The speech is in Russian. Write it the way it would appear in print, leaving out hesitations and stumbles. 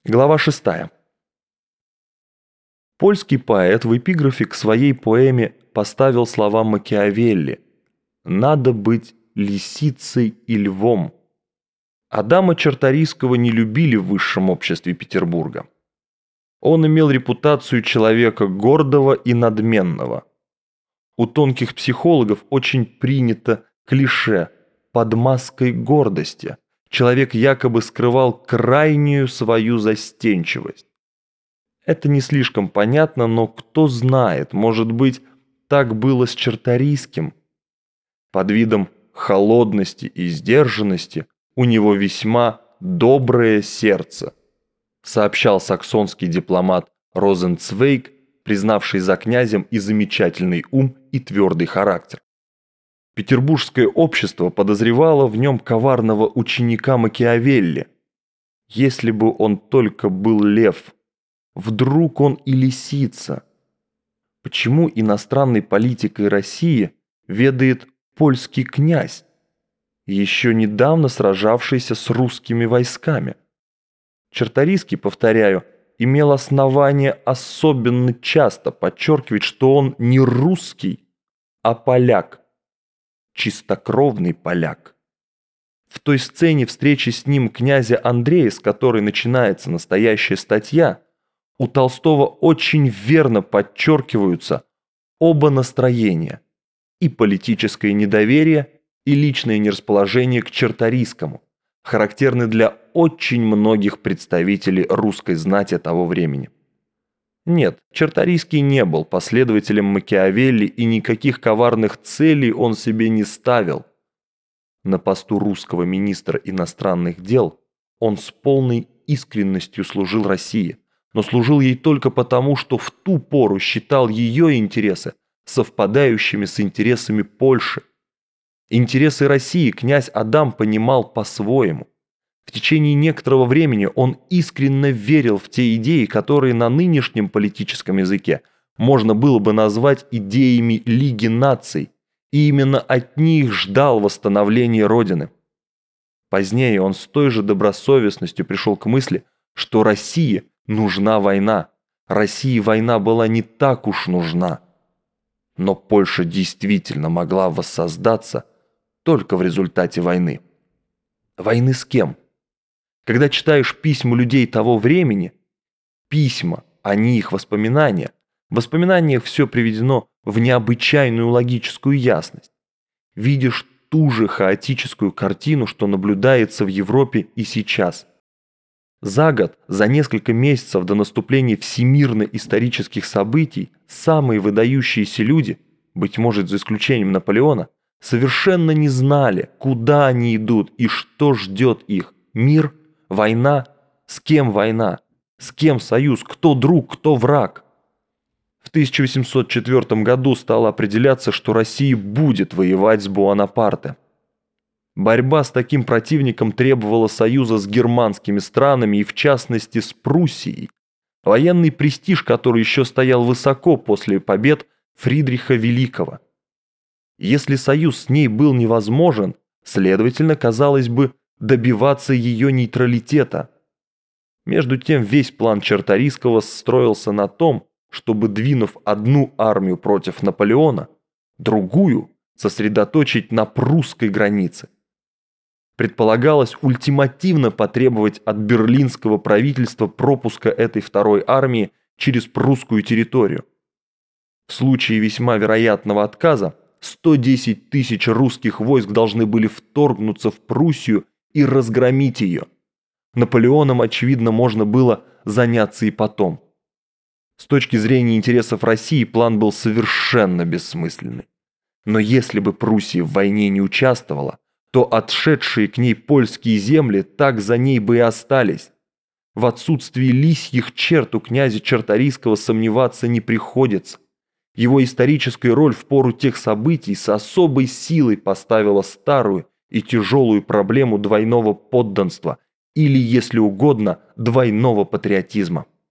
Глава 6. Польский поэт в эпиграфе к своей поэме поставил слова Макиавелли «Надо быть лисицей и львом». Адама Чарторийского не любили в высшем обществе Петербурга. Он имел репутацию человека гордого и надменного. У тонких психологов очень принято клише «под маской гордости». Человек якобы скрывал крайнюю свою застенчивость. Это не слишком понятно, но кто знает, может быть, так было с Чарторийским. Под видом холодности и сдержанности у него весьма доброе сердце, сообщал саксонский дипломат Розенцвейг, признавший за князем и замечательный ум, и твердый характер. Петербургское общество подозревало в нем коварного ученика Макиавелли. Если бы он только был лев, вдруг он и лисица. Почему иностранной политикой России ведает польский князь, еще недавно сражавшийся с русскими войсками? Чарторийский, повторяю, имел основание особенно часто подчеркивать, что он не русский, а поляк. Чистокровный поляк. В той сцене встречи с ним князя Андрея, с которой начинается настоящая статья, у Толстого очень верно подчеркиваются оба настроения – и политическое недоверие, и личное нерасположение к Чарторийскому, характерны для очень многих представителей русской знати того времени. Нет, Чарторийский не был последователем Макиавелли, и никаких коварных целей он себе не ставил. На посту русского министра иностранных дел он с полной искренностью служил России, но служил ей только потому, что в ту пору считал ее интересы совпадающими с интересами Польши. Интересы России князь Адам понимал по-своему. В течение некоторого времени он искренне верил в те идеи, которые на нынешнем политическом языке можно было бы назвать идеями Лиги наций, и именно от них ждал восстановления Родины. Позднее он с той же добросовестностью пришел к мысли, что России нужна война. России война была не так уж нужна. Но Польша действительно могла воссоздаться только в результате войны. Войны с кем? Когда читаешь письма людей того времени, письма, а не их воспоминания, в воспоминаниях все приведено в необычайную логическую ясность. Видишь ту же хаотическую картину, что наблюдается в Европе и сейчас. За год, за несколько месяцев до наступления всемирно-исторических событий, самые выдающиеся люди, быть может за исключением Наполеона, совершенно не знали, куда они идут и что ждет их. Мир? Война? С кем война? С кем союз? Кто друг, кто враг? В 1804 году стало определяться, что Россия будет воевать с Буонапарте. Борьба с таким противником требовала союза с германскими странами и в частности с Пруссией, военный престиж, который еще стоял высоко после побед Фридриха Великого. Если союз с ней был невозможен, следовательно, казалось бы, добиваться ее нейтралитета. Между тем весь план Чарторийского строился на том, чтобы, двинув одну армию против Наполеона, другую сосредоточить на прусской границе. Предполагалось ультимативно потребовать от берлинского правительства пропуска этой второй армии через прусскую территорию. В случае весьма вероятного отказа 110 тысяч русских войск должны были вторгнуться в Пруссию и разгромить ее. Наполеоном, очевидно, можно было заняться и потом. С точки зрения интересов России план был совершенно бессмысленный. Но если бы Пруссия в войне не участвовала, то отшедшие к ней польские земли так за ней бы и остались. В отсутствии лисьих черт у князя Чарторийского сомневаться не приходится. Его историческая роль в пору тех событий с особой силой поставила старую и тяжелую проблему двойного подданства или, если угодно, двойного патриотизма.